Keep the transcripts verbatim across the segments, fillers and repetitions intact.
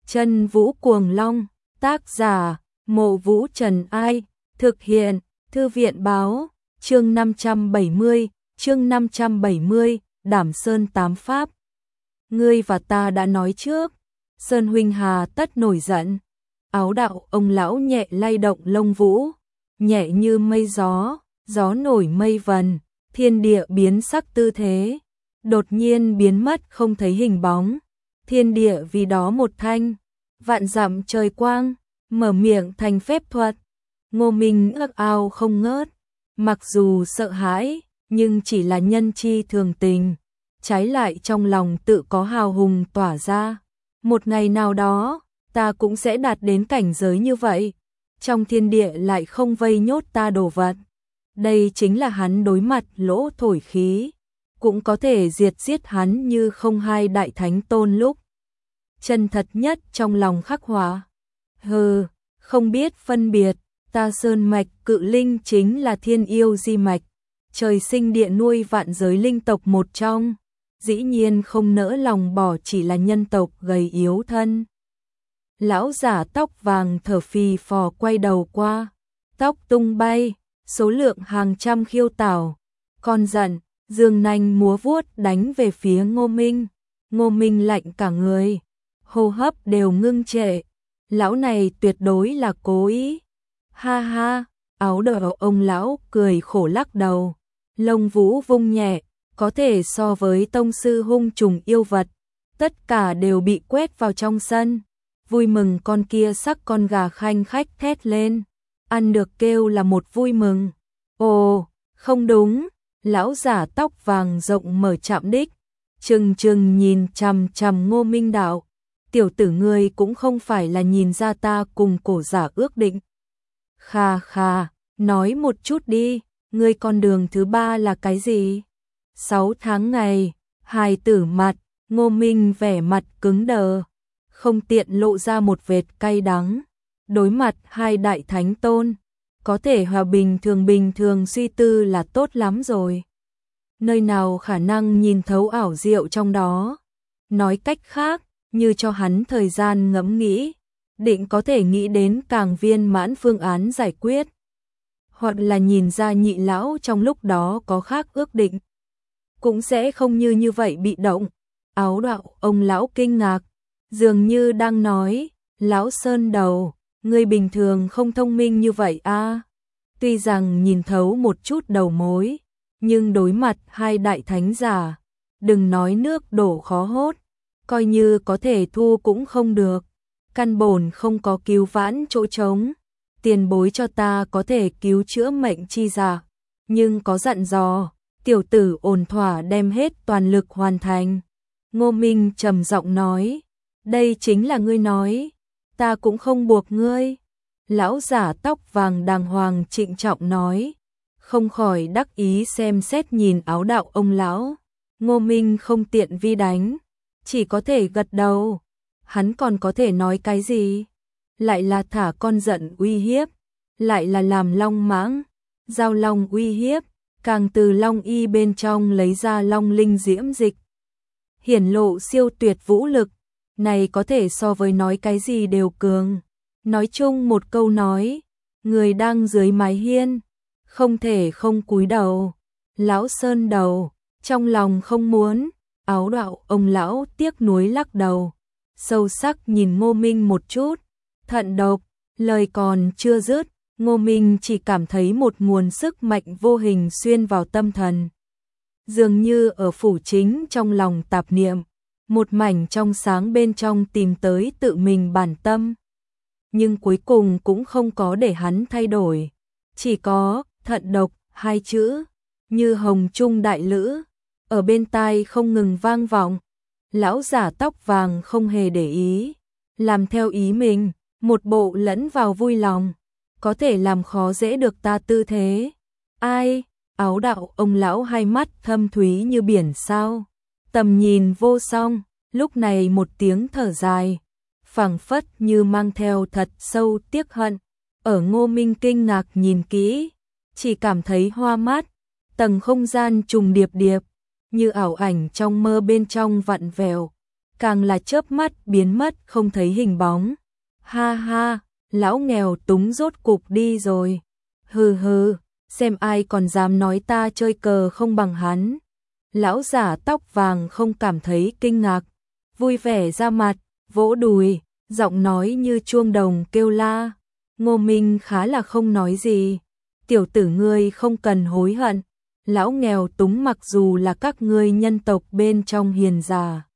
Chân Vũ Cuồng Long, tác giả, Mộ Vũ Trần Ai, thực hiện, Thư viện Báo, chương năm trăm bảy mươi, chương năm trăm bảy mươi, Đảm Sơn Tám Pháp. Ngươi và ta đã nói trước, Sơn huynh hà tất nổi giận. Áo đạo ông lão nhẹ lay động lông vũ, nhẹ như mây gió, gió nổi mây vần, thiên địa biến sắc tư thế, đột nhiên biến mất không thấy hình bóng, thiên địa vì đó một thanh, vạn dặm trời quang, mở miệng thành phép thuật. Ngô Minh ước ao không ngớt, mặc dù sợ hãi, nhưng chỉ là nhân chi thường tình, trái lại trong lòng tự có hào hùng tỏa ra. Một ngày nào đó, ta cũng sẽ đạt đến cảnh giới như vậy, trong thiên địa lại không vây nhốt ta đồ vật. Đây chính là hắn đối mặt lỗ thổi khí, cũng có thể diệt giết hắn như không hai đại thánh tôn lúc. Chân thật nhất trong lòng khắc họa. Hừ, không biết phân biệt, ta sơn mạch cự linh chính là thiên yêu di mạch, trời sinh địa nuôi vạn giới linh tộc một trong, dĩ nhiên không nỡ lòng bỏ chỉ là nhân tộc gầy yếu thân. Lão giả tóc vàng thở phì phò quay đầu qua, tóc tung bay, số lượng hàng trăm khiêu tảo, con giận, dương nanh múa vuốt đánh về phía Ngô Minh. Ngô Minh lạnh cả người, hô hấp đều ngưng trệ. Lão này tuyệt đối là cố ý. Ha ha, áo đỏ ông lão cười khổ lắc đầu, lông vũ vung nhẹ, có thể so với tông sư hung trùng yêu vật, tất cả đều bị quét vào trong sân. Vui mừng con kia sắc con gà khanh khách thét lên, ăn được kêu là một vui mừng. Ồ, không đúng, lão giả tóc vàng rộng mở chạm đích, trừng trừng nhìn chằm chằm Ngô Minh đạo, tiểu tử ngươi cũng không phải là nhìn ra ta cùng cổ giả ước định. Khà khà, nói một chút đi, ngươi con đường thứ ba là cái gì? Sáu tháng ngày, hài tử mặt, Ngô Minh vẻ mặt cứng đờ, không tiện lộ ra một vệt cay đắng. Đối mặt hai đại thánh tôn, có thể hòa bình thường bình thường suy tư là tốt lắm rồi. Nơi nào khả năng nhìn thấu ảo diệu trong đó. Nói cách khác, như cho hắn thời gian ngẫm nghĩ, định có thể nghĩ đến càng viên mãn phương án giải quyết. Hoặc là nhìn ra nhị lão trong lúc đó có khác ước định, cũng sẽ không như như vậy bị động. Áo đạo ông lão kinh ngạc, dường như đang nói, lão Sơn đầu, người bình thường không thông minh như vậy a. À? Tuy rằng nhìn thấu một chút đầu mối, nhưng đối mặt hai đại thánh giả, đừng nói nước đổ khó hốt, coi như có thể thu cũng không được. Căn bổn không có cứu vãn chỗ trống, tiền bối cho ta có thể cứu chữa mệnh chi giả, nhưng có dặn dò, tiểu tử ổn thỏa đem hết toàn lực hoàn thành. Ngô Minh trầm giọng nói, đây chính là ngươi nói, ta cũng không buộc ngươi. Lão giả tóc vàng đàng hoàng trịnh trọng nói, không khỏi đắc ý xem xét nhìn áo đạo ông lão. Ngô Minh không tiện vi đánh, chỉ có thể gật đầu. Hắn còn có thể nói cái gì? Lại là thả con giận uy hiếp, lại là làm long mãng, giao long uy hiếp, càng từ long y bên trong lấy ra long linh diễm dịch, hiển lộ siêu tuyệt vũ lực, này có thể so với nói cái gì đều cường. Nói chung một câu nói, người đang dưới mái hiên, không thể không cúi đầu. Lão Sơn đầu, trong lòng không muốn, áo đạo ông lão tiếc nuối lắc đầu, sâu sắc nhìn Ngô Minh một chút, thận độc, lời còn chưa dứt, Ngô Minh chỉ cảm thấy một nguồn sức mạnh vô hình xuyên vào tâm thần. Dường như ở phủ chính trong lòng tạp niệm, một mảnh trong sáng bên trong tìm tới tự mình bản tâm. Nhưng cuối cùng cũng không có để hắn thay đổi, chỉ có thận độc hai chữ, như hồng trung đại lữ, ở bên tai không ngừng vang vọng. Lão giả tóc vàng không hề để ý, làm theo ý mình, một bộ lẫn vào vui lòng, có thể làm khó dễ được ta tư thế. Ai? Áo đạo ông lão hai mắt thâm thúy như biển sao, tầm nhìn vô song, lúc này một tiếng thở dài, phảng phất như mang theo thật sâu tiếc hận. Ở Ngô Minh kinh ngạc nhìn kỹ, chỉ cảm thấy hoa mắt, tầng không gian trùng điệp điệp, như ảo ảnh trong mơ bên trong vặn vẹo, càng là chớp mắt biến mất không thấy hình bóng. Ha ha, lão nghèo túng rốt cục đi rồi. Hừ hừ, xem ai còn dám nói ta chơi cờ không bằng hắn. Lão giả tóc vàng không cảm thấy kinh ngạc, vui vẻ ra mặt, vỗ đùi, giọng nói như chuông đồng kêu la. Ngô Minh khá là không nói gì. Tiểu tử ngươi không cần hối hận. Lão nghèo túng mặc dù là các ngươi nhân tộc bên trong hiền giả.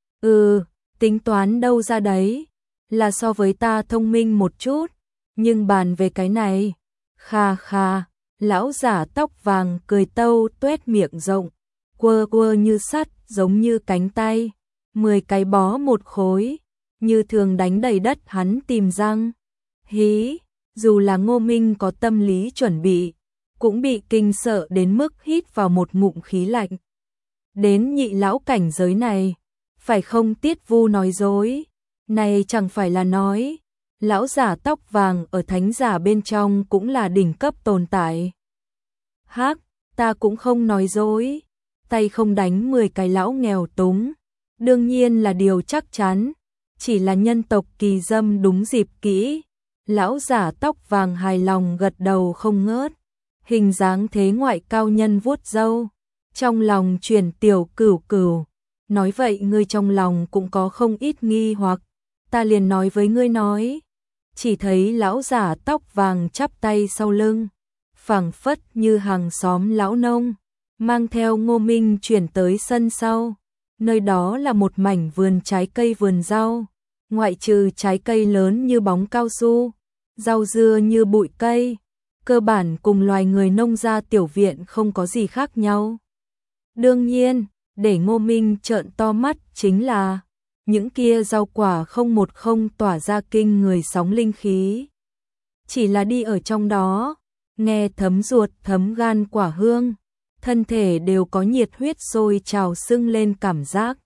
Ừ, tính toán đâu ra đấy. Là so với ta thông minh một chút. Nhưng bàn về cái này. Kha kha, lão giả tóc vàng cười tâu tuét miệng rộng. Quơ quơ như sắt giống như cánh tay. Mười cái bó một khối. Như thường đánh đầy đất hắn tìm răng. Hí, dù là Ngô Minh có tâm lý chuẩn bị, cũng bị kinh sợ đến mức hít vào một ngụm khí lạnh. Đến nhị lão cảnh giới này, phải không Tiết Vu nói dối, này chẳng phải là nói, lão giả tóc vàng ở thánh giả bên trong cũng là đỉnh cấp tồn tại. Hắc, ta cũng không nói dối, tay không đánh mười cái lão nghèo túng, đương nhiên là điều chắc chắn, chỉ là nhân tộc kỳ dâm đúng dịp kỹ. Lão giả tóc vàng hài lòng gật đầu không ngớt, hình dáng thế ngoại cao nhân vuốt râu, trong lòng chuyển tiểu cửu cửu, nói vậy ngươi trong lòng cũng có không ít nghi hoặc, ta liền nói với ngươi nói, chỉ thấy lão giả tóc vàng chắp tay sau lưng, phảng phất như hàng xóm lão nông, mang theo Ngô Minh chuyển tới sân sau, nơi đó là một mảnh vườn trái cây vườn rau, ngoại trừ trái cây lớn như bóng cao su, rau dưa như bụi cây, cơ bản cùng loài người nông gia tiểu viện không có gì khác nhau. Đương nhiên, để Ngô Minh trợn to mắt chính là những kia rau quả không một không tỏa ra kinh người sóng linh khí. Chỉ là đi ở trong đó, nghe thấm ruột thấm gan quả hương, thân thể đều có nhiệt huyết sôi trào sưng lên cảm giác.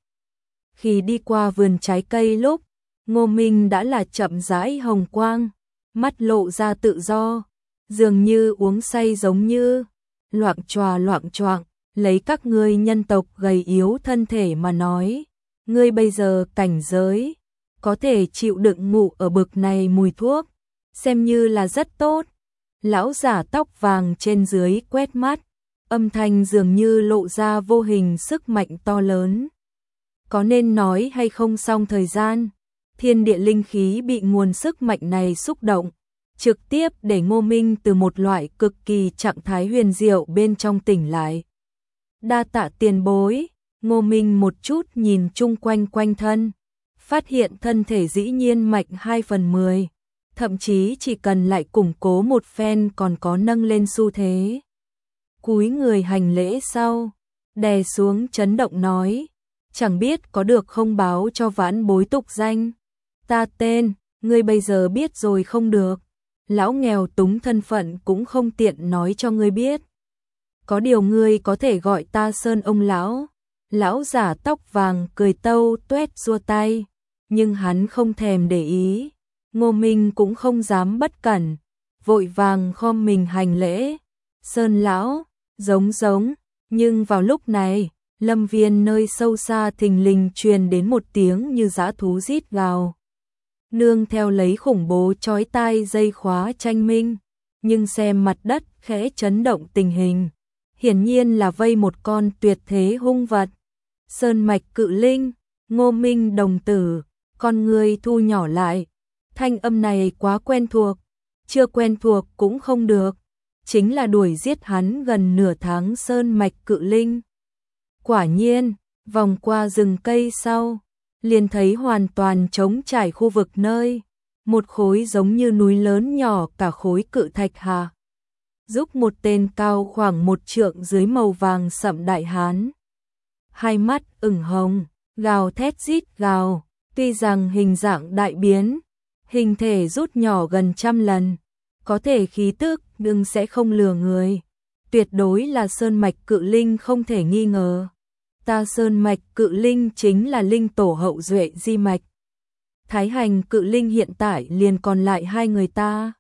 Khi đi qua vườn trái cây lúc, Ngô Minh đã là chậm rãi hồng quang, mắt lộ ra tự do, dường như uống say giống như, loạng choạng loạng choạng, lấy các ngươi nhân tộc gầy yếu thân thể mà nói, ngươi bây giờ cảnh giới, có thể chịu đựng ngủ ở bực này mùi thuốc, xem như là rất tốt. Lão giả tóc vàng trên dưới quét mắt, âm thanh dường như lộ ra vô hình sức mạnh to lớn. Có nên nói hay không xong thời gian, thiên địa linh khí bị nguồn sức mạnh này xúc động, trực tiếp để Ngô Minh từ một loại cực kỳ trạng thái huyền diệu bên trong tỉnh lại. Đa tạ tiền bối, Ngô Minh một chút nhìn chung quanh quanh thân, phát hiện thân thể dĩ nhiên mạnh hai phần mười, thậm chí chỉ cần lại củng cố một phen còn có nâng lên xu thế. Cúi người hành lễ sau, đè xuống chấn động nói, chẳng biết có được không báo cho vãn bối tục danh. Ta tên, ngươi bây giờ biết rồi không được. Lão nghèo túng thân phận cũng không tiện nói cho ngươi biết. Có điều ngươi có thể gọi ta Sơn ông lão. Lão giả tóc vàng cười tâu tuét xua tay, nhưng hắn không thèm để ý. Ngô Minh cũng không dám bất cẩn, vội vàng khom mình hành lễ. Sơn lão, giống giống, nhưng vào lúc này, lâm viên nơi sâu xa thình lình truyền đến một tiếng như dã thú rít gào. Nương theo lấy khủng bố chói tai dây khóa tranh minh, nhưng xem mặt đất khẽ chấn động tình hình, hiển nhiên là vây một con tuyệt thế hung vật. Sơn mạch cự linh, Ngô Minh đồng tử, con người thu nhỏ lại, thanh âm này quá quen thuộc, chưa quen thuộc cũng không được, chính là đuổi giết hắn gần nửa tháng sơn mạch cự linh. Quả nhiên, vòng qua rừng cây sau, liền thấy hoàn toàn trống trải khu vực nơi, một khối giống như núi lớn nhỏ cả khối cự thạch hà. Giúp một tên cao khoảng một trượng dưới màu vàng sậm đại hán. Hai mắt ửng hồng, gào thét rít gào, tuy rằng hình dạng đại biến, hình thể rút nhỏ gần trăm lần, có thể khí tức nhưng sẽ không lừa người. Tuyệt đối là sơn mạch cự linh không thể nghi ngờ. Ta sơn mạch cự linh chính là linh tổ hậu duệ di mạch. Thái hành cự linh hiện tại liền còn lại hai người ta.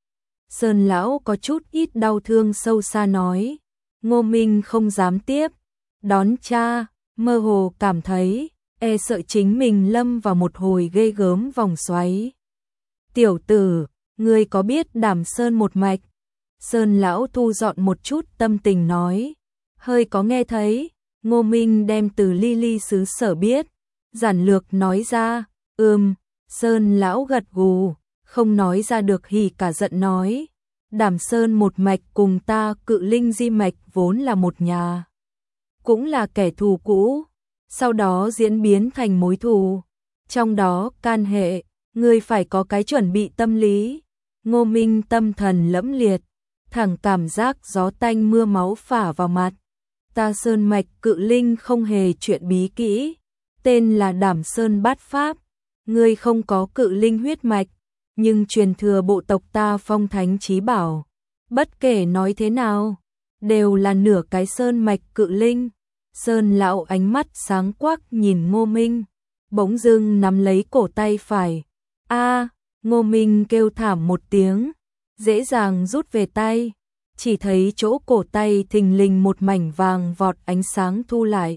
Sơn lão có chút ít đau thương sâu xa nói. Ngô Minh không dám tiếp. Đón cha, mơ hồ cảm thấy, e sợ chính mình lâm vào một hồi ghê gớm vòng xoáy. Tiểu tử, ngươi có biết Đảm Sơn một mạch? Sơn lão thu dọn một chút tâm tình nói. Hơi có nghe thấy, Ngô Minh đem từ ly ly xứ sở biết. Giản lược nói ra, ừm, Sơn lão gật gù, không nói ra được hỉ cả giận nói. Đảm Sơn một mạch cùng ta Cự Linh di mạch vốn là một nhà. Cũng là kẻ thù cũ, sau đó diễn biến thành mối thù. Trong đó can hệ, ngươi phải có cái chuẩn bị tâm lý. Ngô Minh tâm thần lẫm liệt, thẳng cảm giác gió tanh mưa máu phả vào mặt. Ta Sơn mạch Cự Linh không hề chuyện bí kỹ, tên là Đảm Sơn Bát Pháp. Ngươi không có Cự Linh huyết mạch, nhưng truyền thừa bộ tộc ta phong thánh chí bảo. Bất kể nói thế nào, đều là nửa cái Sơn mạch Cự Linh. Sơn lão ánh mắt sáng quắc nhìn Ngô Minh, bỗng dưng nắm lấy cổ tay phải. A, Ngô Minh kêu thảm một tiếng, dễ dàng rút về tay, chỉ thấy chỗ cổ tay thình lình một mảnh vàng vọt ánh sáng thu lại,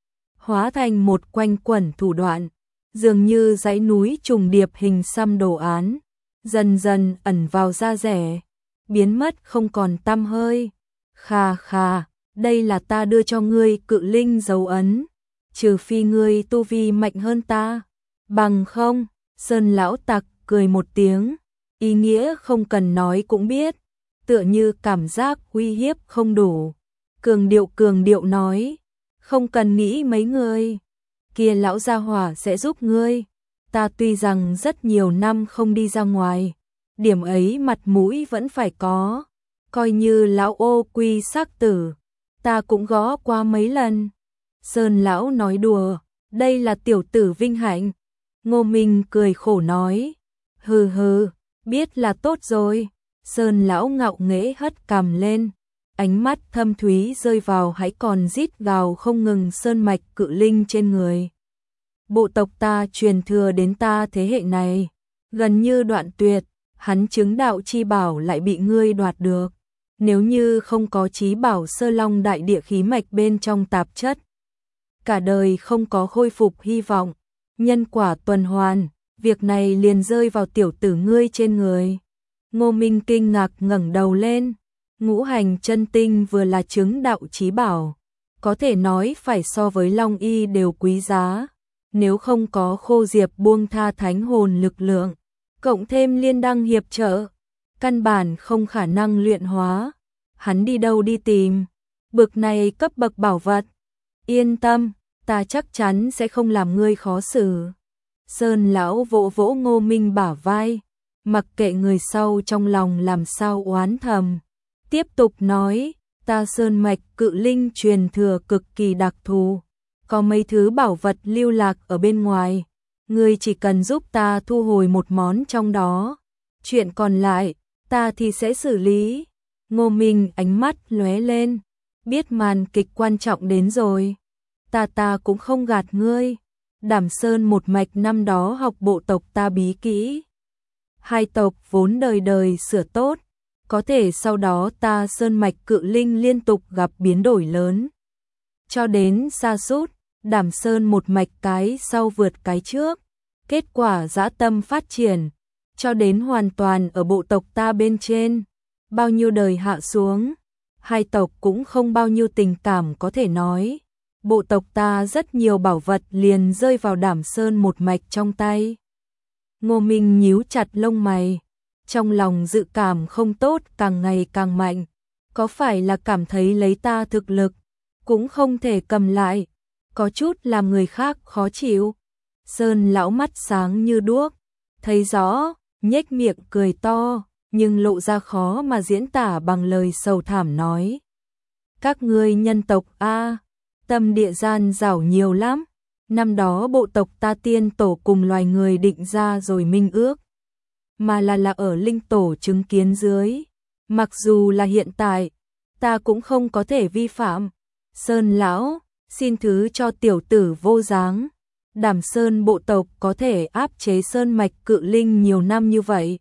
hóa thành một quanh quẩn thủ đoạn, dường như dãy núi trùng điệp hình xăm đồ án, dần dần ẩn vào da rẻ, biến mất không còn tăm hơi. Khà khà, đây là ta đưa cho ngươi Cự Linh dấu ấn, trừ phi ngươi tu vi mạnh hơn ta, bằng không. Sơn lão tặc cười một tiếng, ý nghĩa không cần nói cũng biết, tựa như cảm giác uy hiếp không đủ. Cường điệu cường điệu nói, không cần nghĩ mấy người, kia lão gia hỏa sẽ giúp ngươi. Ta tuy rằng rất nhiều năm không đi ra ngoài, điểm ấy mặt mũi vẫn phải có, coi như lão ô quy sắc tử, ta cũng gõ qua mấy lần. Sơn lão nói đùa, đây là tiểu tử vinh hạnh. Ngô Minh cười khổ nói, hừ hừ, biết là tốt rồi. Sơn lão ngạo nghễ hất cằm lên, ánh mắt thâm thúy rơi vào hãy còn rít gào không ngừng sơn mạch Cự Linh trên người. Bộ tộc ta truyền thừa đến ta thế hệ này, gần như đoạn tuyệt, hắn chứng đạo chi bảo lại bị ngươi đoạt được. Nếu như không có chí bảo Sơ Long đại địa khí mạch bên trong tạp chất, cả đời không có khôi phục hy vọng. Nhân quả tuần hoàn, việc này liền rơi vào tiểu tử ngươi trên người. Ngô Minh kinh ngạc ngẩng đầu lên, ngũ hành chân tinh vừa là chứng đạo chí bảo, có thể nói phải so với Long Y đều quý giá. Nếu không có Khô Diệp buông tha thánh hồn lực lượng, cộng thêm liên đăng hiệp trợ, căn bản không khả năng luyện hóa. Hắn đi đâu đi tìm bực này cấp bậc bảo vật? Yên tâm, ta chắc chắn sẽ không làm ngươi khó xử. Sơn lão vỗ vỗ Ngô Minh bả vai, mặc kệ người sau trong lòng làm sao oán thầm, tiếp tục nói, ta Sơn mạch Cự Linh truyền thừa cực kỳ đặc thù, có mấy thứ bảo vật lưu lạc ở bên ngoài, ngươi chỉ cần giúp ta thu hồi một món trong đó, chuyện còn lại ta thì sẽ xử lý. Ngô Minh ánh mắt lóe lên, biết màn kịch quan trọng đến rồi. Ta ta cũng không gạt ngươi, Đảm Sơn một mạch năm đó học bộ tộc ta bí kỹ. Hai tộc vốn đời đời sửa tốt, có thể sau đó ta Sơn mạch Cự Linh liên tục gặp biến đổi lớn. Cho đến sa sút, Đảm Sơn một mạch cái sau vượt cái trước, kết quả dã tâm phát triển, cho đến hoàn toàn ở bộ tộc ta bên trên. Bao nhiêu đời hạ xuống, hai tộc cũng không bao nhiêu tình cảm có thể nói. Bộ tộc ta rất nhiều bảo vật liền rơi vào Đảm Sơn một mạch trong tay. Ngô Minh nhíu chặt lông mày, trong lòng dự cảm không tốt càng ngày càng mạnh. Có phải là cảm thấy lấy ta thực lực, cũng không thể cầm lại, có chút làm người khác khó chịu. Sơn lão mắt sáng như đuốc, thấy rõ, nhếch miệng cười to, nhưng lộ ra khó mà diễn tả bằng lời sầu thảm nói. Các ngươi nhân tộc A, tâm địa gian dảo nhiều lắm. Năm đó bộ tộc ta tiên tổ cùng loài người định ra rồi minh ước, mà là là ở linh tổ chứng kiến dưới. Mặc dù là hiện tại, ta cũng không có thể vi phạm. Sơn lão, xin thứ cho tiểu tử vô dáng. Đảm Sơn bộ tộc có thể áp chế Sơn mạch Cự Linh nhiều năm như vậy.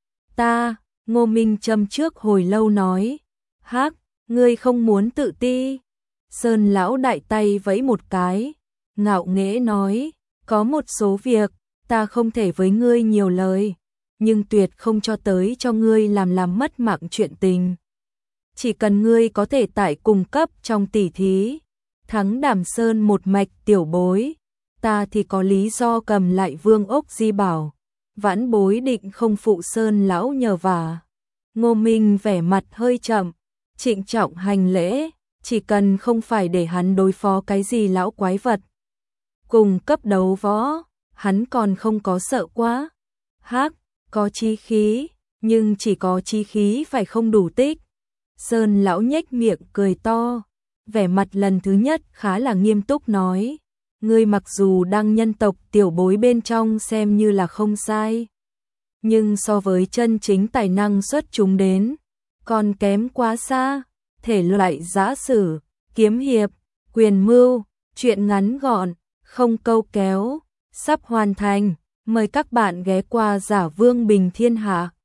Ta, Ngô Minh châm trước hồi lâu nói, hắc, ngươi không muốn tự ti. Sơn lão đại tay vẫy một cái, ngạo nghễ nói, có một số việc, ta không thể với ngươi nhiều lời, nhưng tuyệt không cho tới cho ngươi làm làm mất mạng chuyện tình. Chỉ cần ngươi có thể tại cùng cấp trong tỷ thí, thắng Đàm Sơn một mạch tiểu bối, ta thì có lý do cầm lại Vương Ốc Di bảo, vãn bối định không phụ Sơn lão nhờ vả. Ngô Minh vẻ mặt hơi chậm, trịnh trọng hành lễ, chỉ cần không phải để hắn đối phó cái gì lão quái vật. Cùng cấp đấu võ, hắn còn không có sợ quá. Hắc, có chí khí, nhưng chỉ có chí khí phải không đủ tích. Sơn lão nhếch miệng cười to, vẻ mặt lần thứ nhất khá là nghiêm túc nói, ngươi mặc dù đang nhân tộc tiểu bối bên trong xem như là không sai, nhưng so với chân chính tài năng xuất chúng đến, còn kém quá xa. Thể loại giã sử, kiếm hiệp, quyền mưu, truyện ngắn gọn, không câu kéo, sắp hoàn thành, mời các bạn ghé qua Giả Vương Bình Thiên Hạ.